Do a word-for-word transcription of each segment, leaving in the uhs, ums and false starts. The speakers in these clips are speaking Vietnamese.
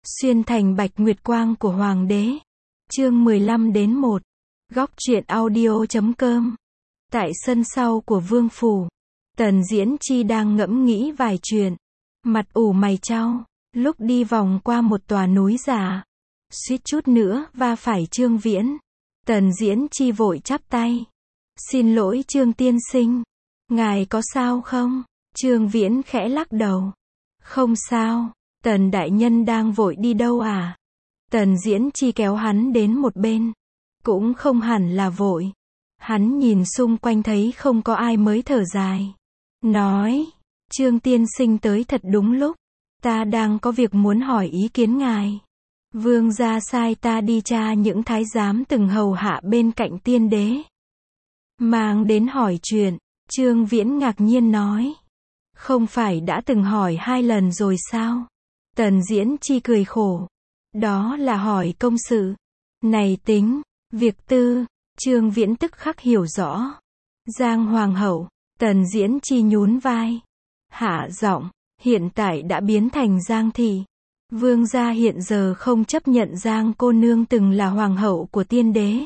Xuyên thành bạch nguyệt quang của hoàng đế. Chương mười lăm đến một. Góc truyện audio chấm com. Tại sân sau của vương phủ, Tần Diễn Chi đang ngẫm nghĩ vài chuyện, mặt ủ mày chau, lúc đi vòng qua một tòa núi giả, suýt chút nữa va phải Trương Viễn. Tần Diễn Chi vội chắp tay. Xin lỗi Trương tiên sinh, ngài có sao không? Trương Viễn khẽ lắc đầu. Không sao. Tần đại nhân đang vội đi đâu à? Tần Diễn Chi kéo hắn đến một bên. Cũng không hẳn là vội. Hắn nhìn xung quanh thấy không có ai mới thở dài. Nói, Trương tiên sinh tới thật đúng lúc. Ta đang có việc muốn hỏi ý kiến ngài. Vương gia sai ta đi tra những thái giám từng hầu hạ bên cạnh tiên đế. Mang đến hỏi chuyện. Trương Viễn ngạc nhiên nói. Không phải đã từng hỏi hai lần rồi sao? Tần Diễn Chi cười khổ. Đó là hỏi công sự. Này tính, việc tư. Trương Viễn tức khắc hiểu rõ. Giang Hoàng hậu. Tần Diễn Chi nhún vai. Hạ giọng, hiện tại đã biến thành Giang thị. Vương gia hiện giờ không chấp nhận Giang cô nương từng là hoàng hậu của tiên đế.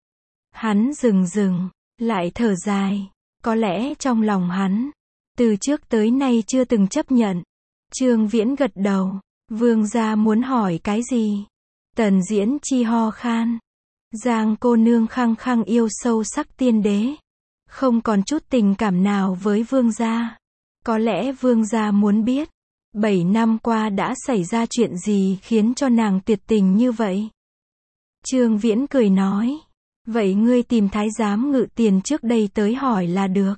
Hắn dừng dừng, lại thở dài. Có lẽ trong lòng hắn, từ trước tới nay chưa từng chấp nhận. Trương Viễn gật đầu. Vương gia muốn hỏi cái gì? Tần Diễn Chi ho khan. Giang cô nương khăng khăng yêu sâu sắc tiên đế, không còn chút tình cảm nào với vương gia. Có lẽ vương gia muốn biết, bảy năm qua đã xảy ra chuyện gì khiến cho nàng tuyệt tình như vậy? Trương Viễn cười nói. Vậy ngươi tìm thái giám Ngự Tiền trước đây tới hỏi là được.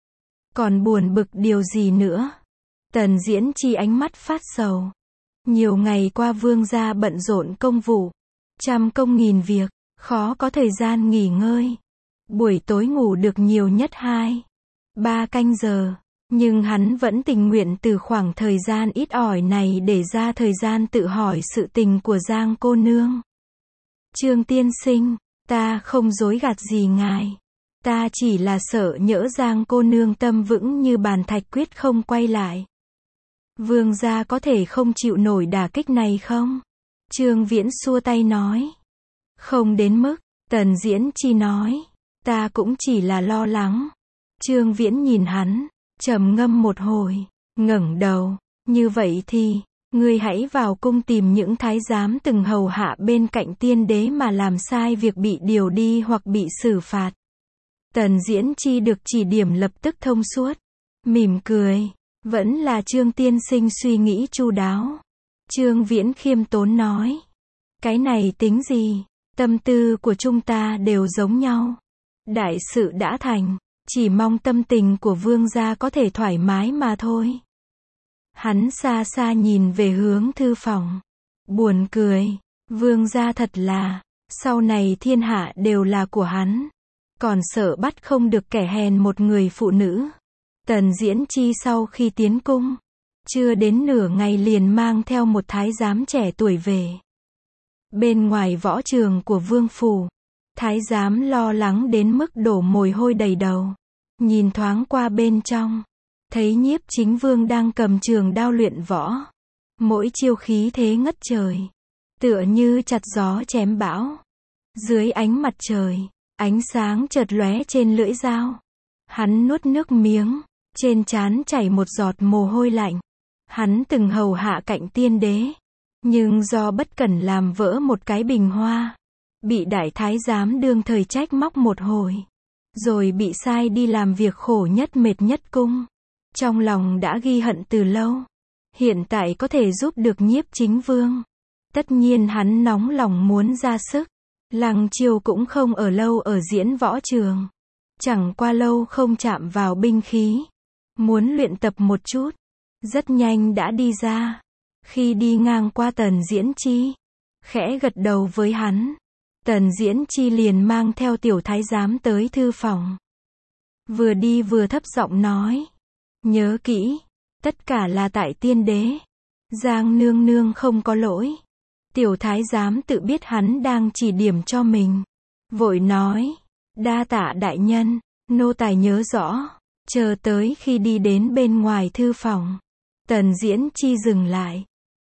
Còn buồn bực điều gì nữa? Tần Diễn Chi ánh mắt phát sầu. Nhiều ngày qua vương gia bận rộn công vụ, trăm công nghìn việc, khó có thời gian nghỉ ngơi. Buổi tối ngủ được nhiều nhất hai, ba canh giờ, nhưng hắn vẫn tình nguyện từ khoảng thời gian ít ỏi này để ra thời gian tự hỏi sự tình của Giang cô nương. Trương tiên sinh, ta không dối gạt gì ngài. Ta chỉ là sợ nhỡ Giang cô nương tâm vững như bàn thạch quyết không quay lại. Vương gia có thể không chịu nổi đả kích này không? Trương Viễn xua tay nói. Không đến mức. Tần Diễn Chi nói. Ta cũng chỉ là lo lắng. Trương Viễn nhìn hắn, trầm ngâm một hồi, ngẩng đầu. Như vậy thì, ngươi hãy vào cung tìm những thái giám từng hầu hạ bên cạnh tiên đế mà làm sai việc bị điều đi hoặc bị xử phạt. Tần Diễn Chi được chỉ điểm lập tức thông suốt. Mỉm cười. Vẫn là Trương tiên sinh suy nghĩ chu đáo. Trương Viễn khiêm tốn nói. Cái này tính gì? Tâm tư của chúng ta đều giống nhau. Đại sự đã thành, chỉ mong tâm tình của vương gia có thể thoải mái mà thôi. Hắn xa xa nhìn về hướng thư phòng. Buồn cười. Vương gia thật là, sau này thiên hạ đều là của hắn. Còn sợ bắt không được kẻ hèn một người phụ nữ. Tần Diễn Chi sau khi tiến cung, chưa đến nửa ngày liền mang theo một thái giám trẻ tuổi về. Bên ngoài võ trường của vương phủ, thái giám lo lắng đến mức đổ mồ hôi đầy đầu. Nhìn thoáng qua bên trong, thấy Nhiếp Chính Vương đang cầm trường đao luyện võ. Mỗi chiêu khí thế ngất trời, tựa như chặt gió chém bão. Dưới ánh mặt trời, ánh sáng chợt lóe trên lưỡi dao. Hắn nuốt nước miếng, trên trán chảy một giọt mồ hôi lạnh. Hắn từng hầu hạ cạnh tiên đế, nhưng do bất cẩn làm vỡ một cái bình hoa, bị đại thái giám đương thời trách móc một hồi, rồi bị sai đi làm việc khổ nhất mệt nhất cung. Trong lòng đã ghi hận từ lâu. Hiện tại có thể giúp được Nhiếp Chính Vương, tất nhiên hắn nóng lòng muốn ra sức. Lăng Chiêu cũng không ở lâu ở diễn võ trường, chẳng qua lâu không chạm vào binh khí, muốn luyện tập một chút. Rất nhanh đã đi ra. Khi đi ngang qua Tần Diễn Chi, khẽ gật đầu với hắn. Tần Diễn Chi liền mang theo tiểu thái giám tới thư phòng. Vừa đi vừa thấp giọng nói. Nhớ kỹ, tất cả là tại tiên đế. Giang nương nương không có lỗi. Tiểu thái giám tự biết hắn đang chỉ điểm cho mình, vội nói. Đa tạ đại nhân, nô tài nhớ rõ. Chờ tới khi đi đến bên ngoài thư phòng, Tần Diễn Chi dừng lại,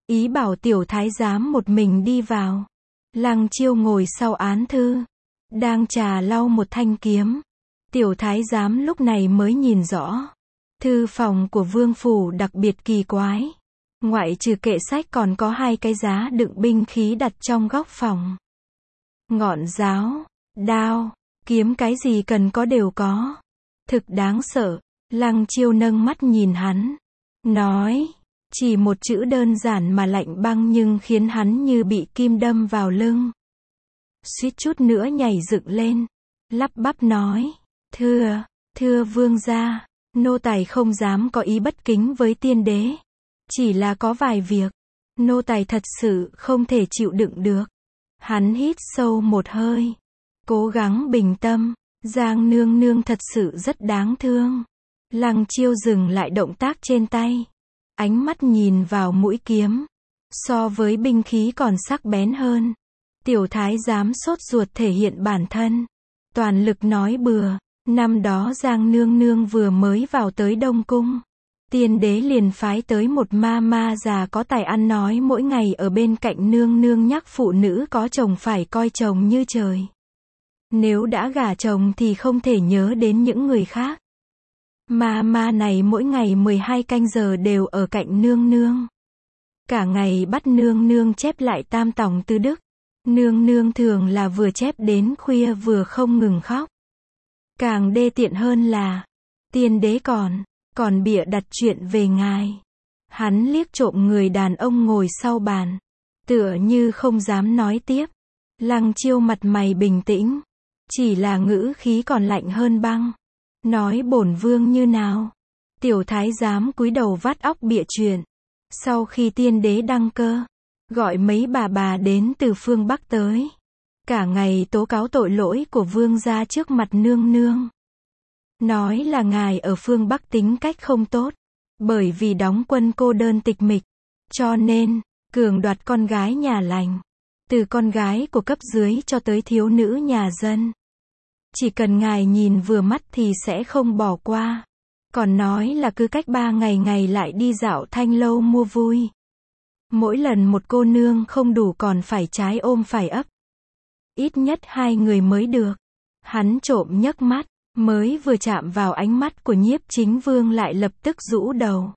ý bảo tiểu thái giám một mình đi vào. Lăng Chiêu ngồi sau án thư, đang trà lau một thanh kiếm. Tiểu thái giám lúc này mới nhìn rõ. Thư phòng của vương phủ đặc biệt kỳ quái. Ngoại trừ kệ sách còn có hai cái giá đựng binh khí đặt trong góc phòng. Ngọn giáo, đao, kiếm cái gì cần có đều có. Thực đáng sợ. Lăng Chiêu nâng mắt nhìn hắn, nói, chỉ một chữ đơn giản mà lạnh băng nhưng khiến hắn như bị kim đâm vào lưng. Suýt chút nữa nhảy dựng lên, lắp bắp nói, thưa, thưa vương gia, nô tài không dám có ý bất kính với tiên đế. Chỉ là có vài việc, nô tài thật sự không thể chịu đựng được. Hắn hít sâu một hơi, cố gắng bình tâm, Giang nương nương thật sự rất đáng thương. Lăng Chiêu dừng lại động tác trên tay, ánh mắt nhìn vào mũi kiếm, so với binh khí còn sắc bén hơn. Tiểu thái giám sốt ruột thể hiện bản thân, toàn lực nói bừa, năm đó Giang nương nương vừa mới vào tới Đông Cung, tiên đế liền phái tới một ma ma già có tài ăn nói mỗi ngày ở bên cạnh nương nương nhắc phụ nữ có chồng phải coi chồng như trời. Nếu đã gả chồng thì không thể nhớ đến những người khác. Ma ma này mỗi ngày mười hai canh giờ đều ở cạnh nương nương. Cả ngày bắt nương nương chép lại tam tòng tứ đức. Nương nương thường là vừa chép đến khuya vừa không ngừng khóc. Càng đê tiện hơn là, tiên đế còn, còn bịa đặt chuyện về ngài. Hắn liếc trộm người đàn ông ngồi sau bàn, tựa như không dám nói tiếp. Lăng Chiêu mặt mày bình tĩnh, chỉ là ngữ khí còn lạnh hơn băng. Nói bổn vương như nào? Tiểu thái giám cúi đầu vắt óc bịa chuyện. Sau khi tiên đế đăng cơ, gọi mấy bà bà đến từ phương Bắc tới. Cả ngày tố cáo tội lỗi của vương gia trước mặt nương nương. Nói là ngài ở phương Bắc tính cách không tốt. Bởi vì đóng quân cô đơn tịch mịch. Cho nên, cường đoạt con gái nhà lành. Từ con gái của cấp dưới cho tới thiếu nữ nhà dân. Chỉ cần ngài nhìn vừa mắt thì sẽ không bỏ qua. Còn nói là cứ cách ba ngày ngày lại đi dạo thanh lâu mua vui. Mỗi lần một cô nương không đủ còn phải trái ôm phải ấp. Ít nhất hai người mới được. Hắn trộm nhấc mắt, mới vừa chạm vào ánh mắt của Nhiếp Chính Vương lại lập tức rũ đầu.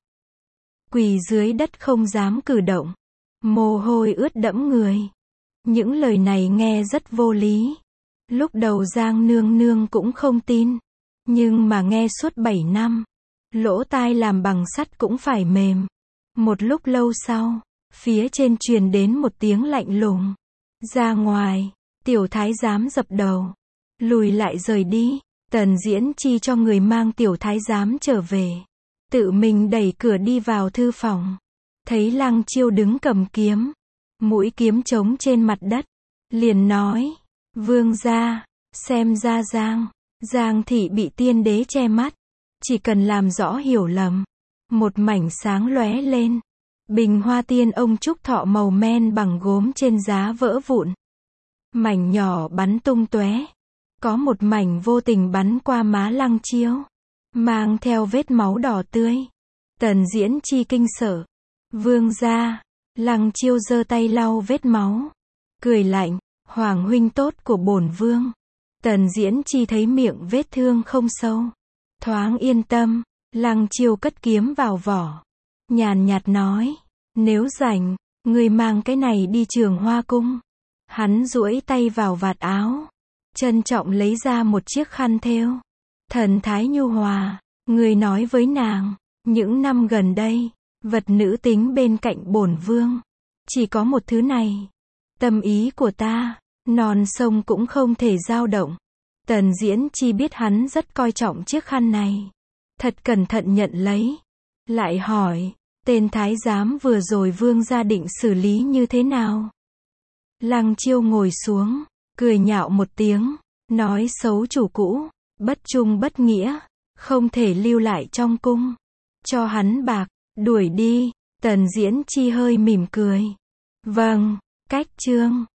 Quỳ dưới đất không dám cử động. Mồ hôi ướt đẫm người. Những lời này nghe rất vô lý. Lúc đầu Giang nương nương cũng không tin. Nhưng mà nghe suốt bảy năm. Lỗ tai làm bằng sắt cũng phải mềm. Một lúc lâu sau, phía trên truyền đến một tiếng lạnh lùng. Ra ngoài, tiểu thái giám dập đầu. Lùi lại rời đi. Tần Diễn Chi cho người mang tiểu thái giám trở về. Tự mình đẩy cửa đi vào thư phòng. Thấy Lăng Chiêu đứng cầm kiếm. Mũi kiếm trống trên mặt đất. Liền nói. Vương gia, xem ra Giang, Giang thị bị tiên đế che mắt. Chỉ cần làm rõ hiểu lầm. Một mảnh sáng lóe lên. Bình hoa tiên ông trúc thọ màu men bằng gốm trên giá vỡ vụn. Mảnh nhỏ bắn tung tóe. Có một mảnh vô tình bắn qua má Lăng Chiêu. Mang theo vết máu đỏ tươi. Tần Diễn Chi kinh sợ. Vương gia, Lăng Chiêu giơ tay lau vết máu. Cười lạnh. Hoàng huynh tốt của bổn vương. Tần Diễn Chi thấy miệng vết thương không sâu. Thoáng yên tâm. Lăng Chiêu cất kiếm vào vỏ. Nhàn nhạt nói. Nếu rảnh, người mang cái này đi Trường Hoa Cung. Hắn duỗi tay vào vạt áo. Trân trọng lấy ra một chiếc khăn thêu. Thần thái nhu hòa. Người nói với nàng. Những năm gần đây, vật nữ tính bên cạnh bổn vương. Chỉ có một thứ này. Tâm ý của ta, non sông cũng không thể dao động. Tần Diễn Chi biết hắn rất coi trọng chiếc khăn này. Thật cẩn thận nhận lấy. Lại hỏi, tên thái giám vừa rồi vương gia định xử lý như thế nào? Lăng Chiêu ngồi xuống, cười nhạo một tiếng, nói xấu chủ cũ, bất trung bất nghĩa, không thể lưu lại trong cung. Cho hắn bạc, đuổi đi. Tần Diễn Chi hơi mỉm cười. Vâng, cách chương.